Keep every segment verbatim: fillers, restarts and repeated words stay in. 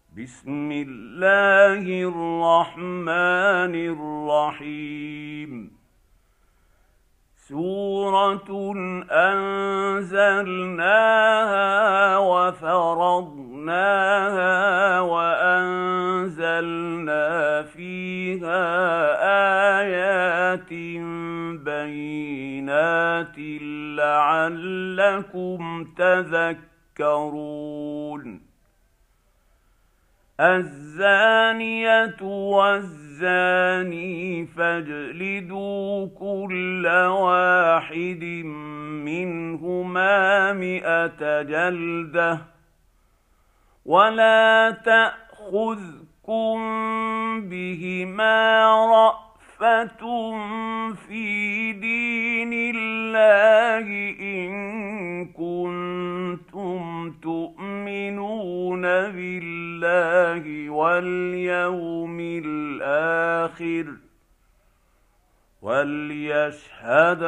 بسم الله الرحمن الرحيم. سورة أنزلناها وفرضناها وأنزلنا فيها آيات بينات لعلكم تذكرون. الزانية والزاني فاجلدوا كل واحد منهما مئة جلدة ولا تأخذكم بهما رأفة في دين الله إن كنتم تؤمنون بالله واليوم الآخر وليشهد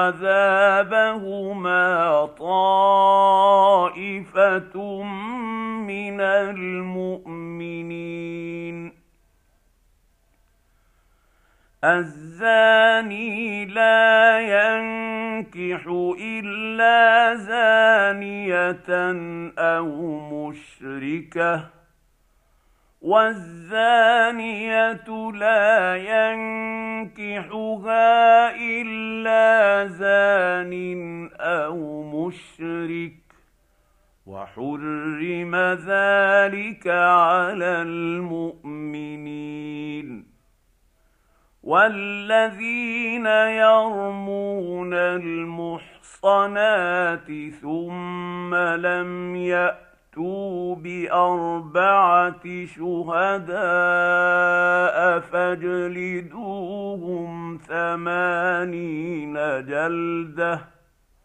عذابهما طائفة من المؤمنين. الزاني لا ينكح إلا زانية أو مشركة والزانية لا ينكحها إلا زان أو مشرك وحرم ذلك على المؤمنين. والذين يرمون المحصنات ثم لم يأتوا بأربعة شهداء فاجلدوهم ثمانين جلدة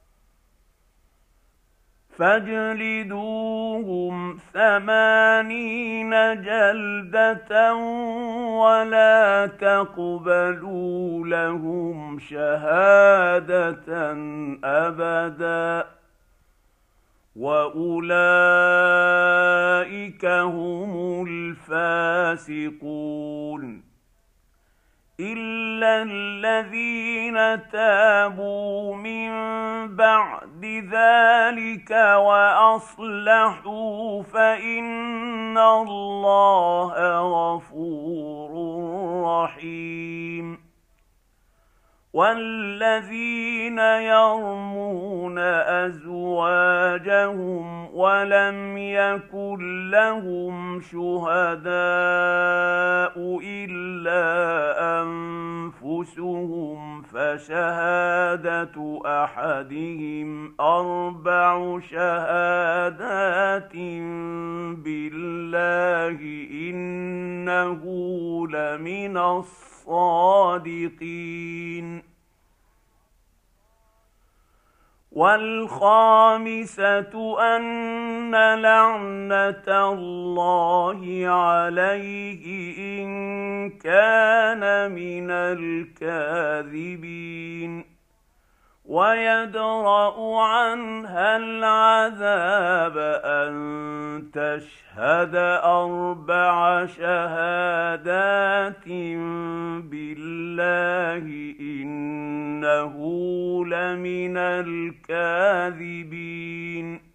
فاجلدوهم ثمانين جلدة ولا تقبلوا لهم شهادة أبدا وأولئك هم الفاسقون. إلا الذين تابوا من بعد ذلك وأصلحوا فإن الله غفور رحيم. والذين يرمون أزواجهم ولم يكن لهم شهداء إلا أنفسهم فشهادة أحدهم أربع شهادات بالله إنه لمن الصادقين. والخامسة أن لعنة الله عليه إن كان من الكاذبين ويدرأ عنها العذاب أن تشهد أربع شهادات بالله إنه لمن الكاذبين.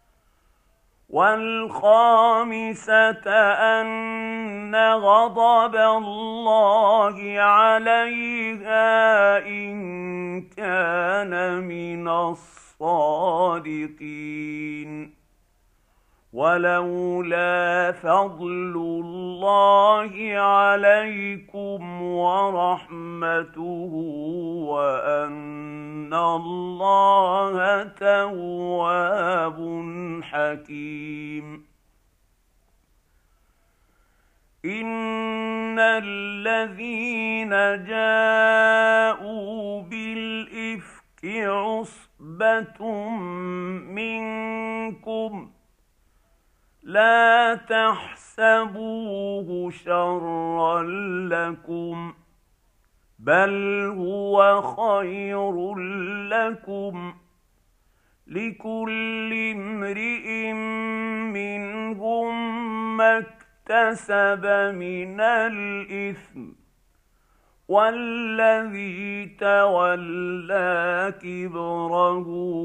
والخامسة أن غضب الله عليها إن كان من الصادقين. ولولا فضل الله عليكم ورحمته وأن الله تواب حكيم. إن الذين جاءوا بالإفك عصبة منكم لا تحسبوه شرا لكم بل هو خير لكم لكل امرئ منهم ما اكتسب من الإثم، والذي تولى كبره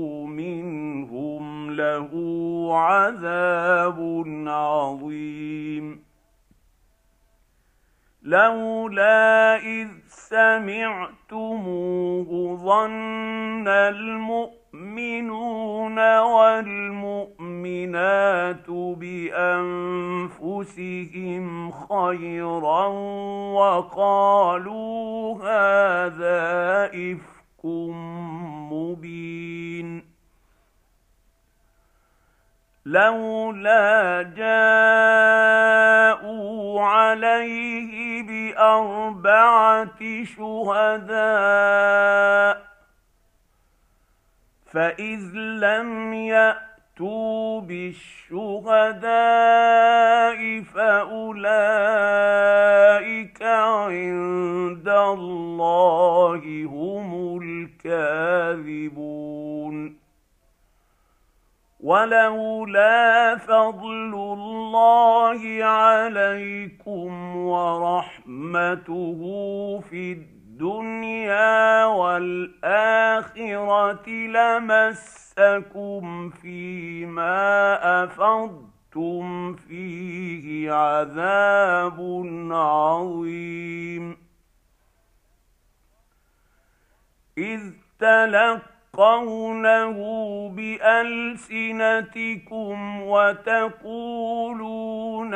منهم له عذاب عظيم. لولا إذ سمعتموه ظن المؤمنون والمؤمنات بأنفسهم خيرا وقالوا هذا إفك مبين. لولا جاءوا عليه بأربعة شهداء فإذ لم يأتوا بالشهداء فأولئك عند الله هم الكاذبون. ولولا فضل الله عليكم ورحمته في الدنيا والآخرة لمسكم فيما أفضتم فيه عذاب عظيم. إذ تلقوا قونه بألسنتكم وتقولون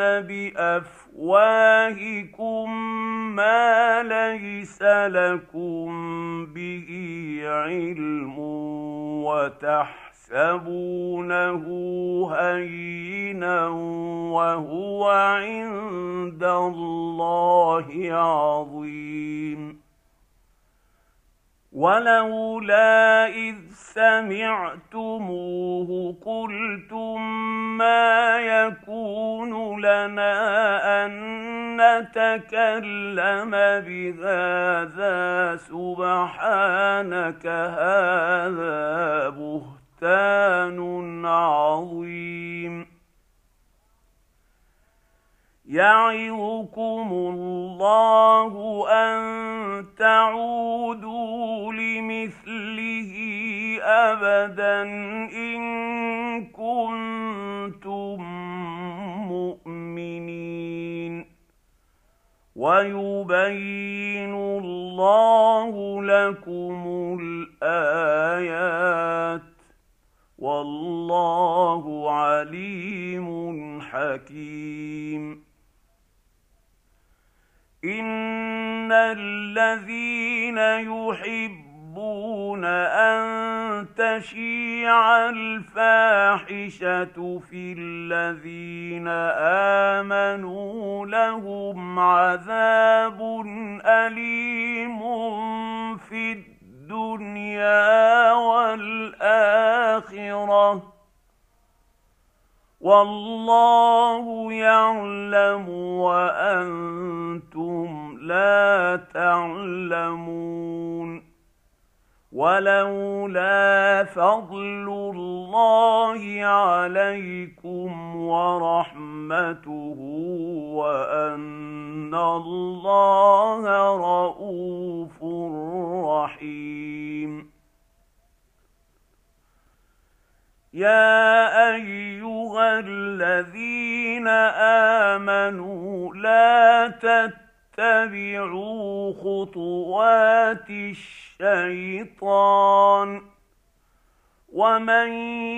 بأفواهكم ما ليس لكم به علم وتحسبونه هينا وهو عند الله عظيم. ولولا إذ سمعتموه قلتم ما يكون لنا أن نتكلم بهذا سبحانك هذا بهتان عظيم. يعظكم الله أن تعودوا لمثله أبدا إن كنتم مؤمنين. ويبين الله لكم الآيات والله عليم حكيم. إن الذين يحبون أن تشيع الفاحشة في الذين آمنوا لهم عذاب أليم في الدنيا والآخرة والله يعلم وأنتم لا تعلمون. ولولا فضل الله عليكم ورحمته وأن الله رءوف رحيم. يا أيها الذين آمنوا لا تتبعوا خطوات الشيطان ومن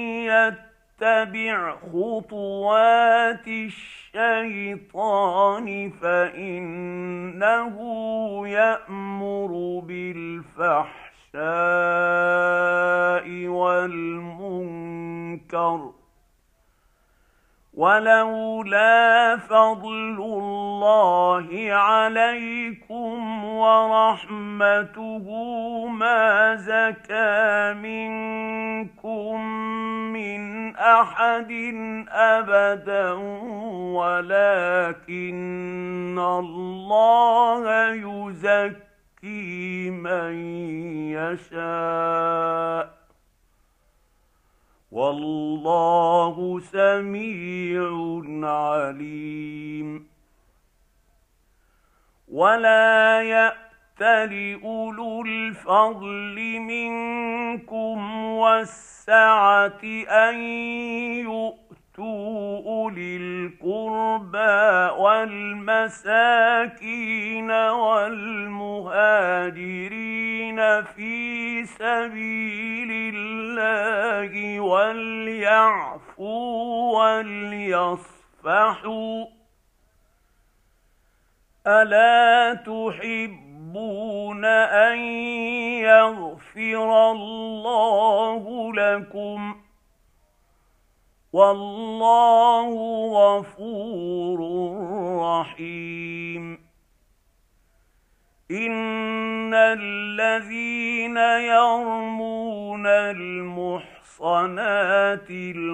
يتبع خطوات الشيطان فإنه يأمر بالفحشاء والمنكر ولولا فضل الله عليكم ورحمته ما زكى منكم من أحد أبدا ولكن الله يزكي من يشاء والله سميع عليم. ولا يأتل أولو الفضل منكم والسعة أن يؤتوا أولي القربى والمساكين والمهاجرين في سبيل الله وليعفوا وليصفحوا ألا تحبون أن يغفر الله لكم والله غفور رحيم. إن الذين يرمون المحصنات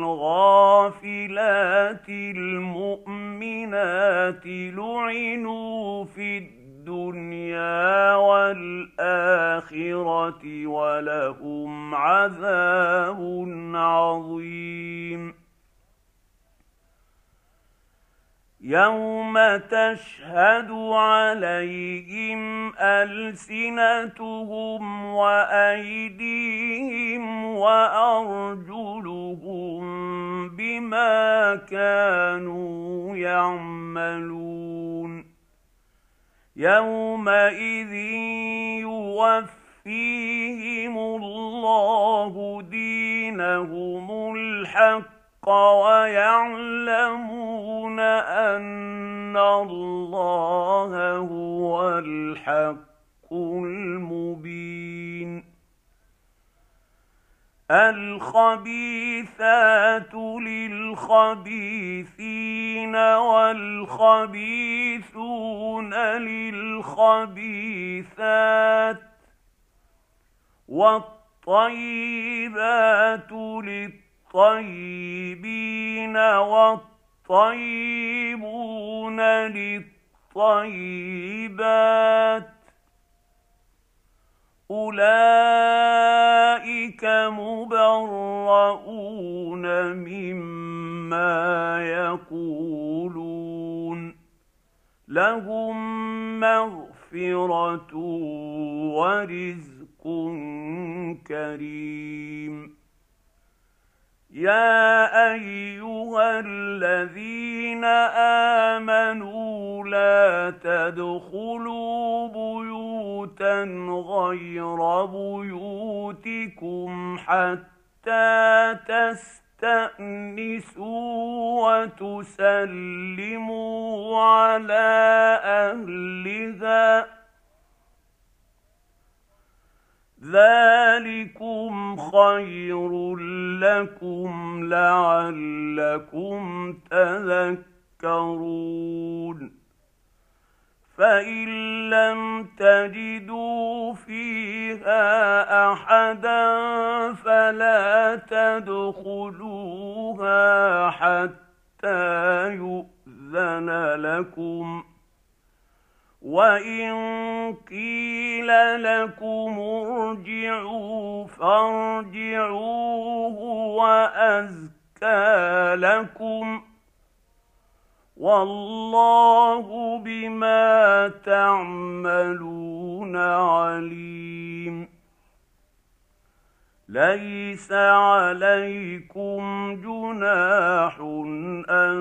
الغافلات المؤمنات لعنوا في الدنيا والآخرة ولهم عذاب عظيم. يوم تشهد عليهم ألسنتهم وأيديهم وأرجلهم بما كانوا يعملون. يومئذ يوفيهم الله دينهم الحق ويعلمون أن الله هو الحق المبين. الخبيثات للخبيثين والخبيثون للخبيثات والطيبات للطيبين والطيبون للطيبات أولئك مبرؤون مما يقولون لهم مغفرة ورزق كريم. يا أيها الذين آمنوا لا تدخلوا بيوتا غير بيوتكم حتى تستأنسوا وتسلموا على أهلها ذلكم خير لكم لعلكم تذكرون. فإن لم تجدوا فيها أحدا فلا تدخلوها حتى يؤذن لكم وإن قيل لكم ارجعوا فارجعوا هو أزكى لكم والله بما تعملون عليم. ليس عليكم جناح أن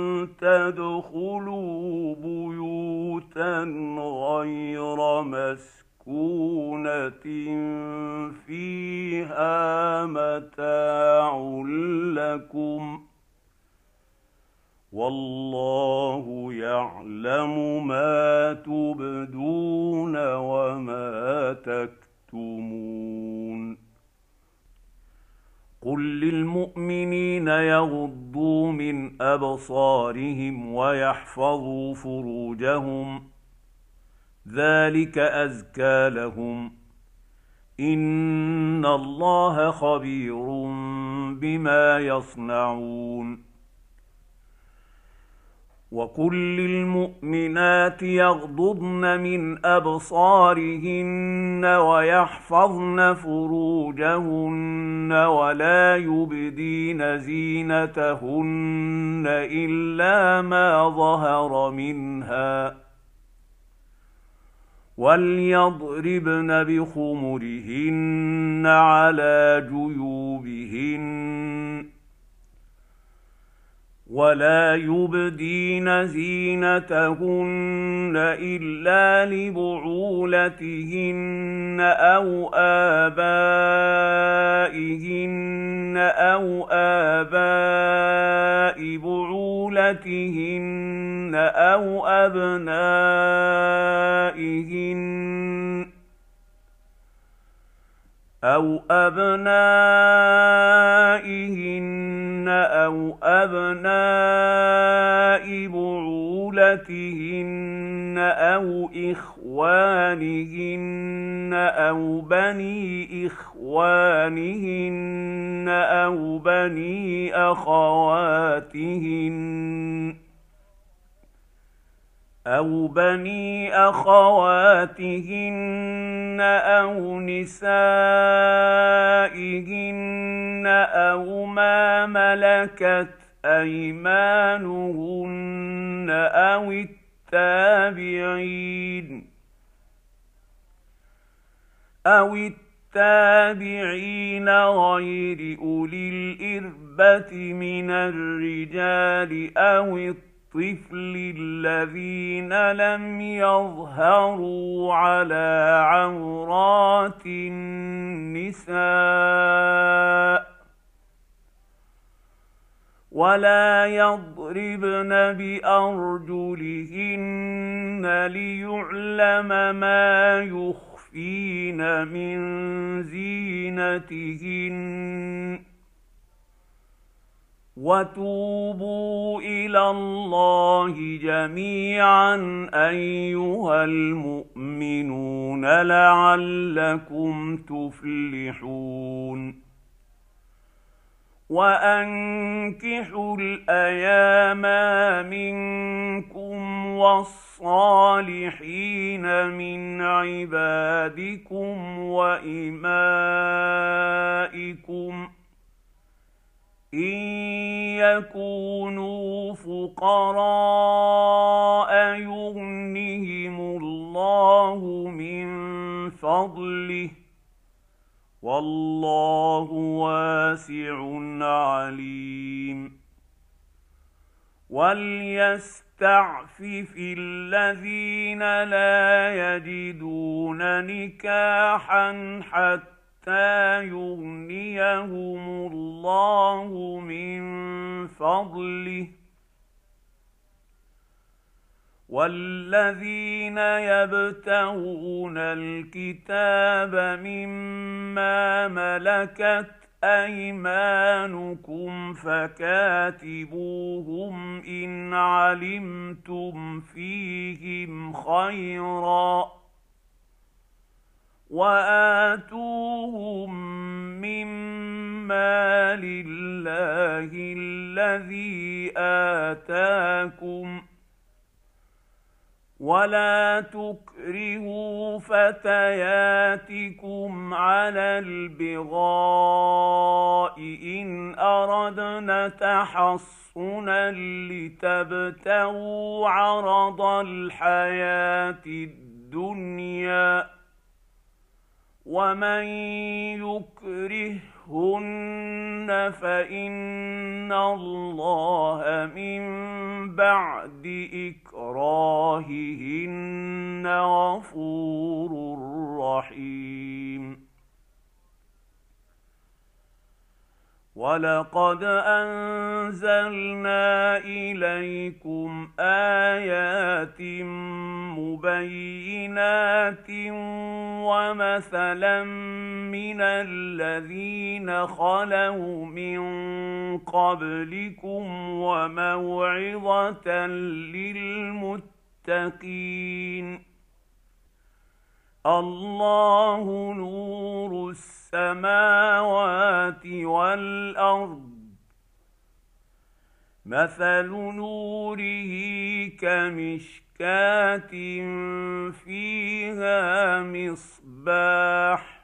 تدخلوا بيوتا غير مسكونة فيها متاع لكم والله يعلم ما تبدون وما تكتمون. قل للمؤمنين يغضوا من أبصارهم ويحفظوا فروجهم ذلك أزكى لهم إن الله خبير بما يصنعون. وقل للمؤمنات يغضضن من أبصارهن ويحفظن فروجهن ولا يبدين زينتهن إلا ما ظهر منها وليضربن بخمرهن على جيوبهن ولا يبدين زينتهن إلا لبعولتهن أو آبائهن أو آباء بعولتهن أو أبنائهن أو أبنائهن أو أبناء بعولتهن أو إخوانهن أو بني إخوانهن أو بني أخواتهن أو بني أخواتهن أو نسائهن أو ما ملكت أيمانهن أو التابعين أو التابعين غير أولي الإربة من الرجال أو الطفل الطفل الذين لم يظهروا على عورات النساء ولا يضربن بأرجلهن ليعلم ما يخفين من زينتهن وتوبوا إلى الله جميعا أيها المؤمنون لعلكم تفلحون وأنكحوا الأيام منكم والصالحين من عبادكم وإمائكم إن يكونوا فقراء يغنهم الله من فضله والله واسع عليم وليستعفف الذين لا يجدون نكاحا حتى حتى يغنيهم الله من فضله والذين يبتغون الكتاب مما ملكت أيمانكم فكاتبوهم إن علمتم فيهم خيرا وآتوهم مما لله الذي آتاكم ولا تكرهوا فتياتكم على البغاء إن أردنا تحصنا لتبتغوا عرض الحياة الدنيا ومن يكرههن فإن الله من بعد إكراههن غفور رحيم ولقد أنزلنا إليكم آيات مبينات ومثلا من الذين خلوا من قبلكم وموعظة للمتقين الله نور السماوات والأرض مثل نوره كمشكاة فيها مصباح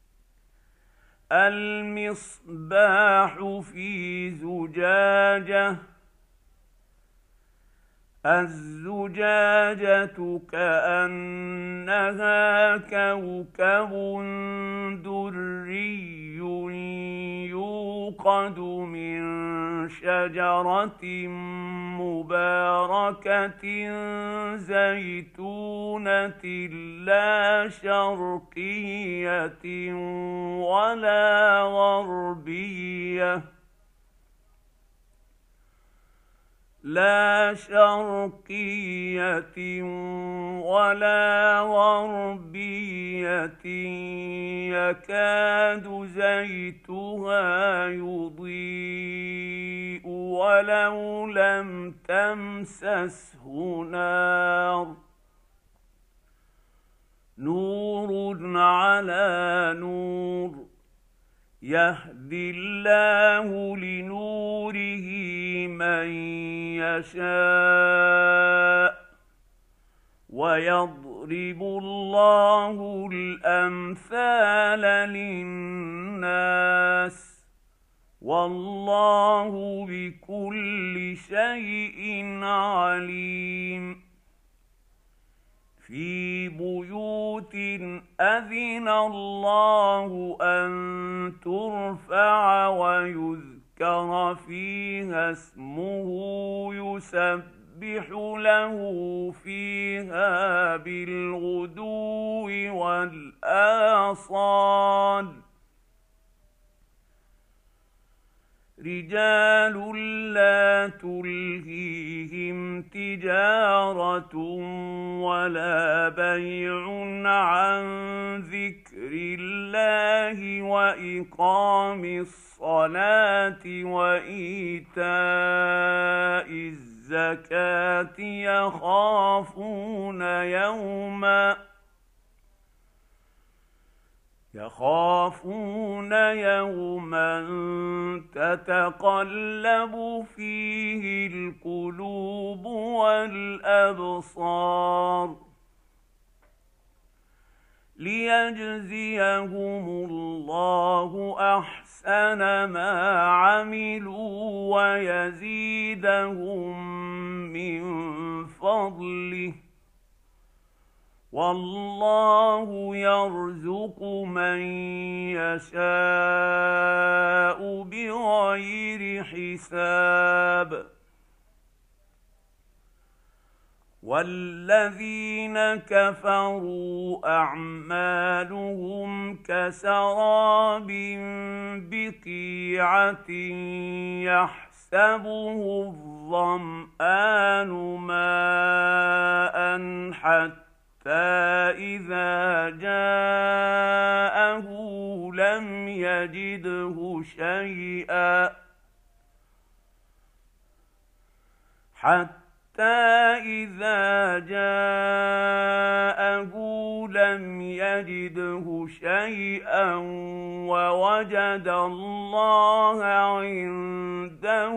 المصباح في زجاجة الزجاجة كأنها كوكب دري يوقد من شجرة مباركة زيتونة لا شرقية ولا غربية لا شرقية ولا غربية يكاد زيتها يضيء ولو لم تمسسه نار نور على نور يهدي الله لنوره من يشاء ويضرب الله الأمثال للناس والله بكل شيء عليم في بيوت أذن الله أن ترفع ويذكر فيها اسمه يسبح له فيها بالغدو والآصال رجال لا تلهيهم تجارة ولا بيع عن ذكر الله وإقام الصلاة وإيتاء الزكاة يخافون يوما يخافون يوما تتقلب فيه القلوب والأبصار ليجزيهم الله أحسن ما عملوا ويزيدهم من فضله والله يرزق من يشاء بغير حساب والذين كفروا أعمالهم كسراب بقيعة يحسبه الظمآن ماء حتى إذا جاءه لم يجده شيئا حتى إذا جاءه لم يجده شيئا ووجد الله عنده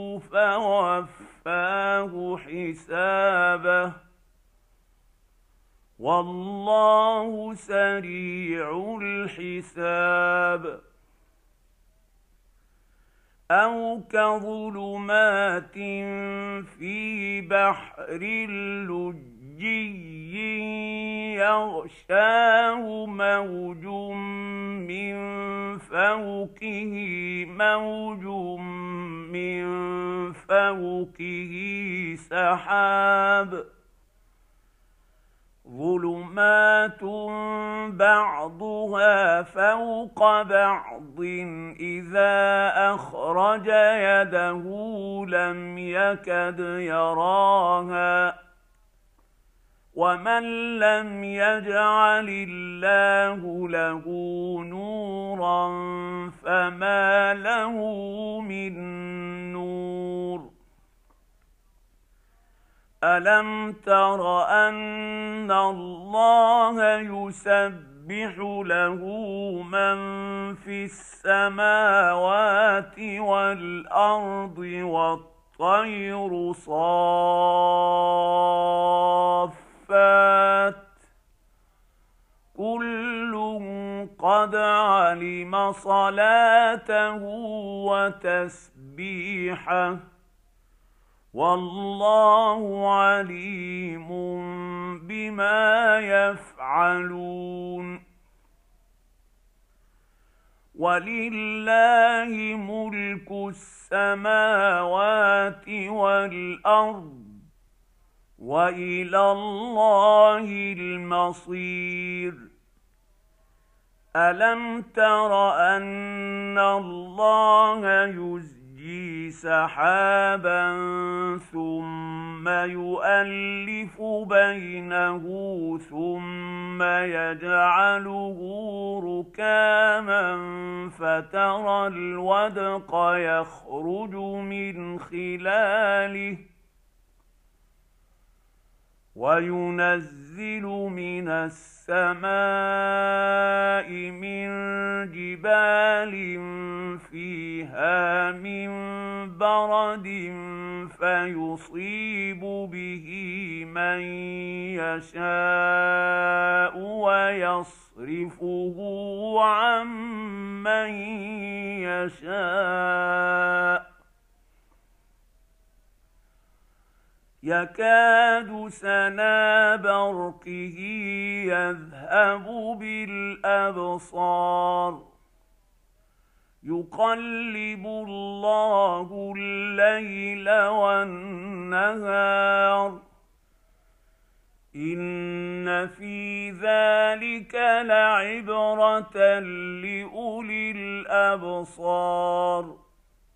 فوفاه حسابه والله سريع الحساب أو كظلمات في بحر لجي يغشاه موج من فوقه موج من فوقه سحاب ظلمات بعضها فوق بعض إذا أخرج يده لم يكد يراها ومن لم يجعل الله له نورا فما له من نور ألم تر أن الله يسبح له من في السماوات والأرض والطير صافات كل قد علم صلاته وتسبيحه والله عليم بما يفعلون ولله ملك السماوات والأرض وإلى الله المصير ألم تر أن الله يزجي سحابا ثم يؤلف بينه ثم يجعله ركاما فترى الودق يخرج من خلاله وينزل من السماء من جبال فيها من برد فيصيب به من يشاء ويصرفه عن من يشاء يكاد سنا برقه يذهب بالأبصار يقلب الله الليل والنهار إن في ذلك لعبرة لأولي الأبصار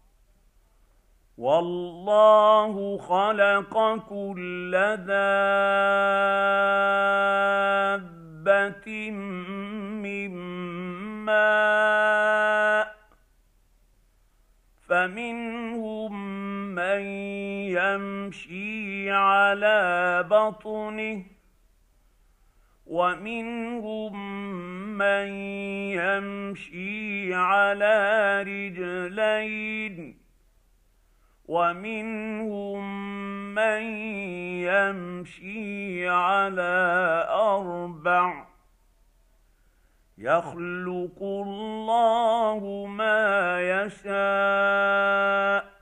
والله خلق كل دابة من ماء فمنهم من يمشي على بطنه ومنهم من يمشي على رجلين ومنهم من يمشي على أربع يخلق الله ما يشاء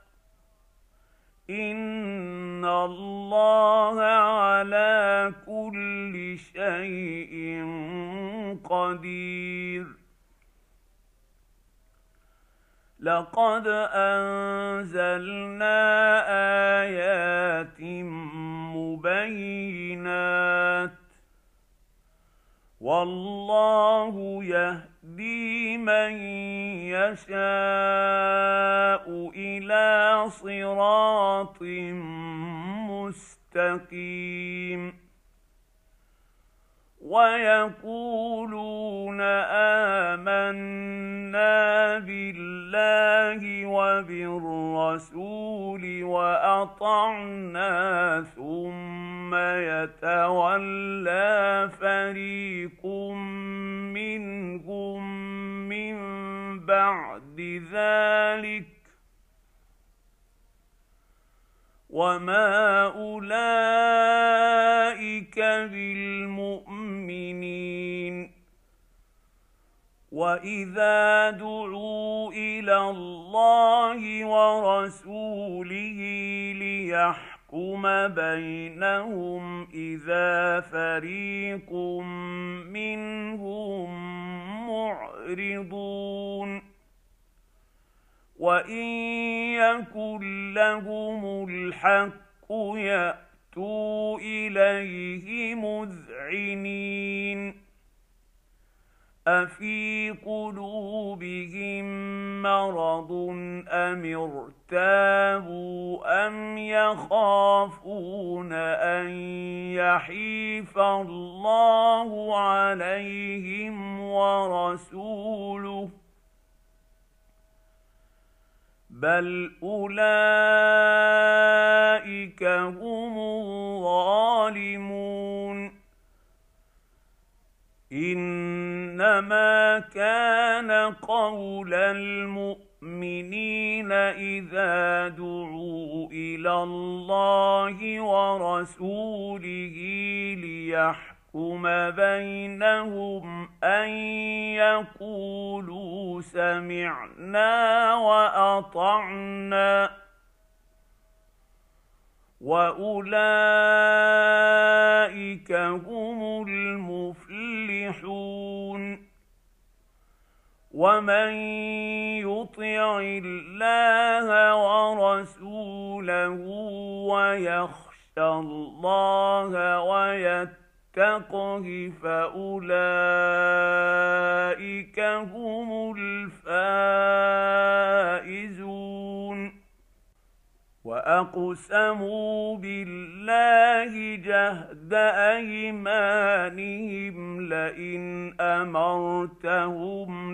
إن الله على كل شيء قدير لقد أنزلنا آيات مبينات والله يهدي من يشاء إلى صراط مستقيم ويقولون آمنا بالله وبالرسول وأطعنا ثم يتولى فريق منهم من بعد ذلك وما أولئك بالمؤمنين وإذا دعوا إلى الله ورسوله ليحكم بينهم إذا فريق منهم معرضون وإن يكن لهم الحق يأتوا إليه مذعنين أفي قلوبهم مرض أم ارتابوا أم يخافون أن يحيف الله عليهم ورسوله بل أولئك هم الظالمون إنما كان قول المؤمنين إذا دعوا إلى إلى الله ورسوله ليحكم بينهم أن يقولوا سمعنا وأطعنا وأولئك هم المفلحون. ومن يطع الله ورسوله ويخشى الله ويتقه فأولئك هم الفائزون. وأقسموا بالله جهد أيمانهم لئن أمرتهم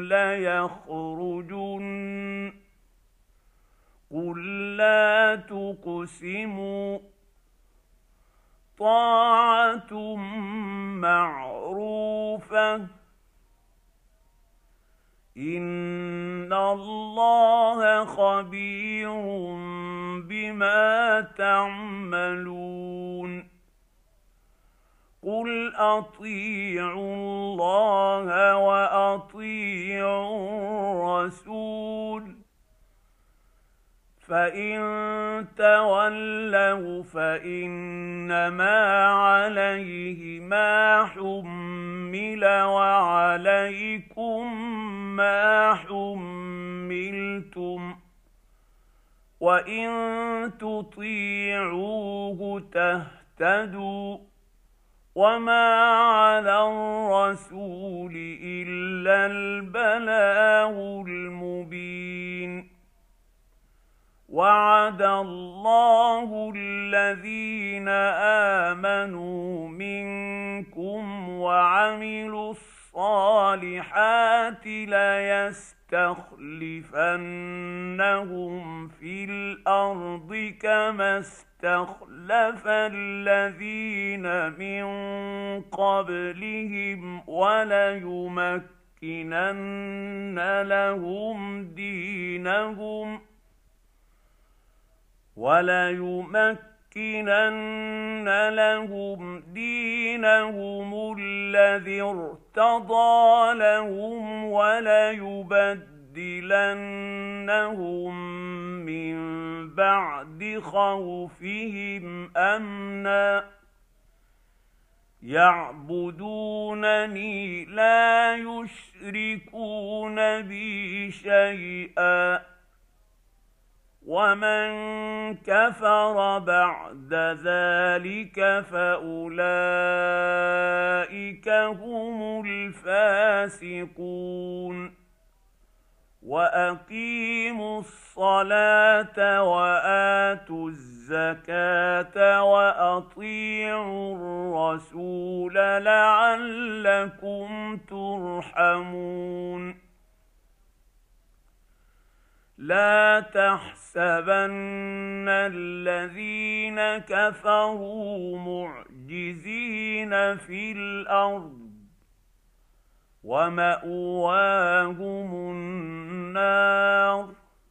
ليخرجن قل لا تقسموا طاعة معروفة إن الله خبير بما تعملون. قل أطيعوا الله وأطيعوا الرسول فإن تولوا فإنما عليه ما حمل وعليكم ما حملتم وإن تطيعوه تهتدوا وما على الرسول إلا البلاغ المبين. وعد الله الذين آمنوا منكم وعملوا الصالحات ليستخلفنهم في الأرض كما استخلف الذين من قبلهم وليمكنن لهم دينهم وليمكنن لهم دينهم الذي ارتضى لهم وليبدلنهم من بعد خوفهم أمنا يعبدونني لا يشركون بي شيئا ومن كفر بعد ذلك فأولئك هم الفاسقون. وأقيموا الصلاة وآتوا الزكاة وأطيعوا الرسول لعلكم ترحمون. لا تحسبن الذين كفروا معجزين في الأرض ومأواهم النار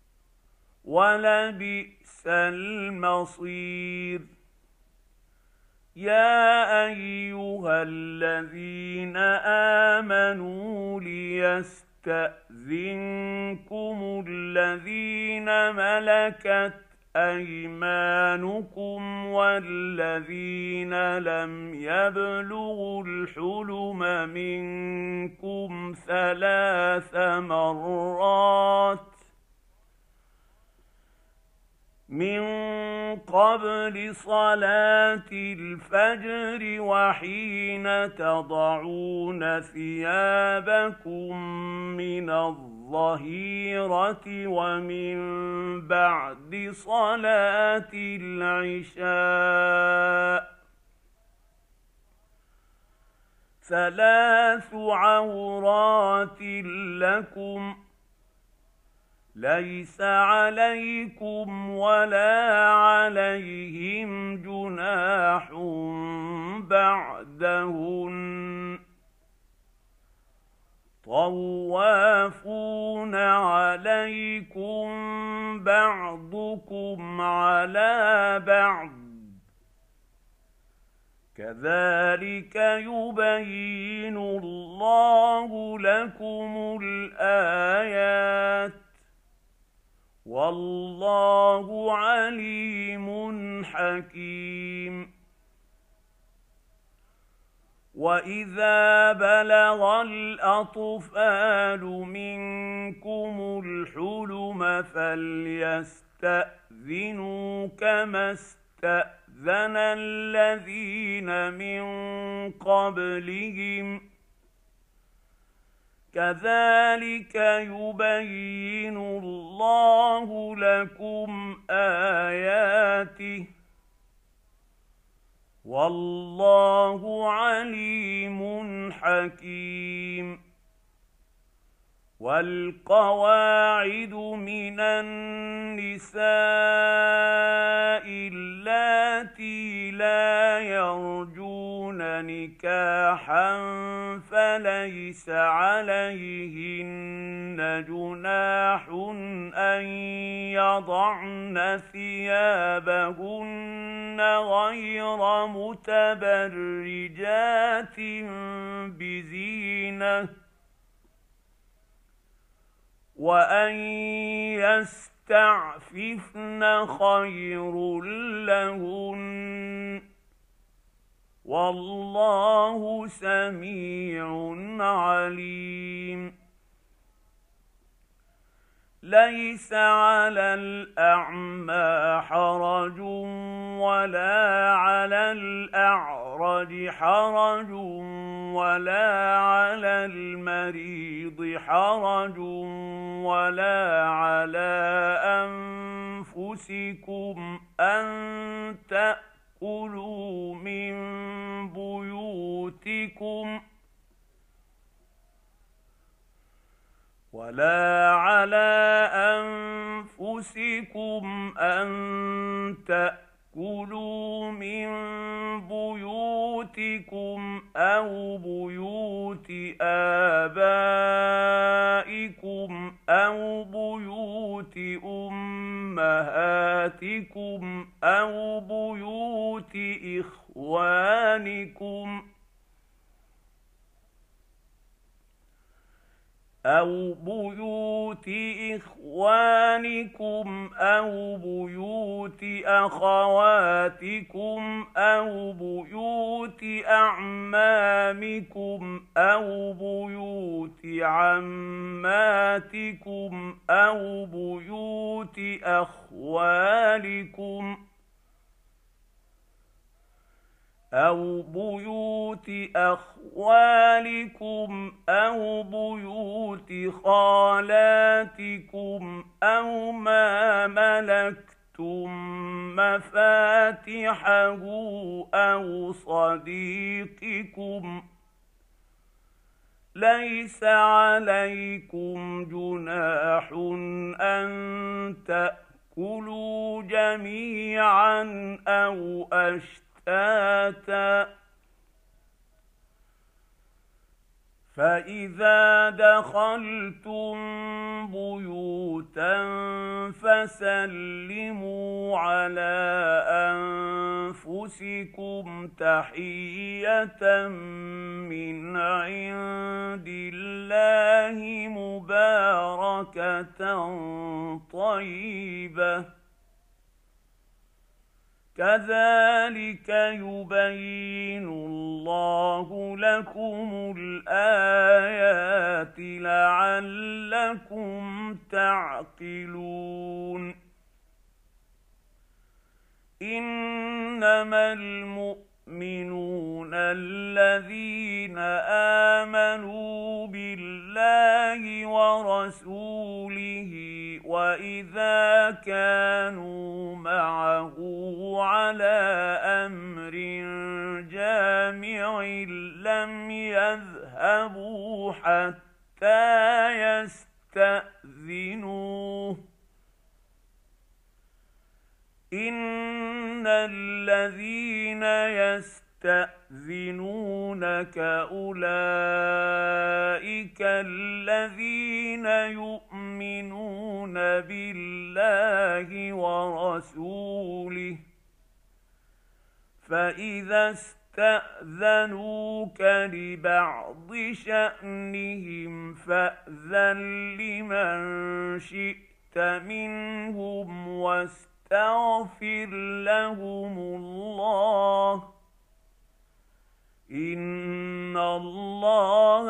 ولبئس المصير. يا أيها الذين آمنوا ليستقيموا يستأذنكم الذين ملكت أيمانكم والذين لم يبلغوا الحلم منكم ثلاث مرات من قبل صلاة الفجر وحين تضعون ثيابكم من الظهيرة ومن بعد صلاة العشاء ثلاث عورات لكم ليس عليكم ولا عليهم جناح بعدهن طوافون عليكم بعضكم على بعض كذلك يبين الله لكم الآيات والله عليم حكيم. وإذا بلغ الأطفال منكم الحلم فليستأذنوا كما استأذن الذين من قبلهم كذلك يبين الله لكم آياته والله عليم حكيم. والقواعد من النساء اللاتي لا يرجون نكاحا فليس عليهن جناح أن يضعن ثيابهن غير متبرجات بزينة وأن يستعففن خير لهن والله سميع عليم. ليس على الأعمى حرج ولا على الأعرج حرج ولا على المريض حرج ولا على أنفسكم أن تأكلوا من بيوتكم ولا على أنفسكم أن تأكلوا من بيوتكم أو بيوت آبائكم أو بيوت أمهاتكم أو بيوت إخوانكم أو بيوت إخوانكم أو بيوت أخواتكم أو بيوت أعمامكم أو بيوت عماتكم أو بيوت أخوالكم أو بيوت أخوالكم أو بيوت خالاتكم أو ما ملكتم مفاتحه أو صديقكم ليس عليكم جناح أن تأكلوا جميعا أو أشتاتا فإذا دخلتم بيوتا فسلموا على أنفسكم تحية من عند الله مباركة طيبة كذلك يبين الله لكم الآيات لعلكم تعقلون. إنما المؤمنون الذين آمنوا بالله ورسوله وإذا كانوا معه على أمر جامع لم يذهبوا حتى يستأذنوه إن الذين يستأذنونك أولئك الذين يؤمنون بالله ورسوله فإذا استأذنوك لبعض شأنهم فأذن لمن شئت منهم واستغفر لهم الله إن الله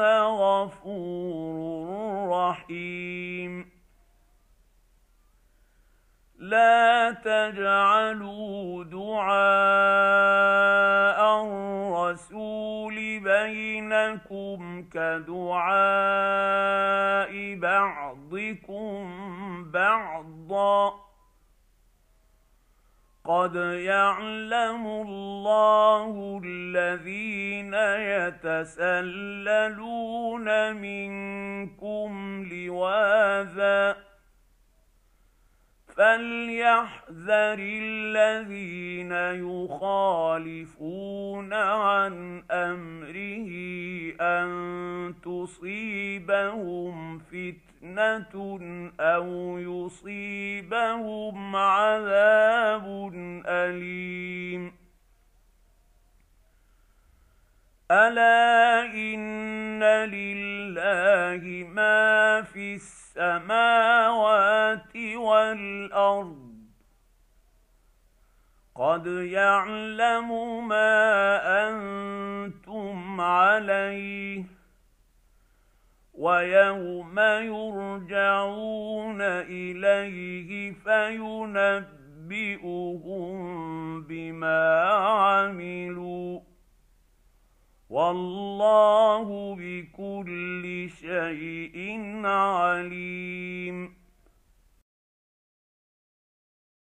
غفور رحيم. لا تجعلوا دعاء الرسول بينكم كدعاء بعضكم بعضا قد يعلم الله الذين يتسللون منكم لواذا فليحذر الذين يخالفون عن أمره أن تصيبهم فتنة أو يصيبهم عذاب أليم. ألا إن لله ما في السماوات والأرض قد يعلم ما أنتم عليه ويوم يرجعون إليه فينبئهم بما عملوا والله بكل شيء عليم.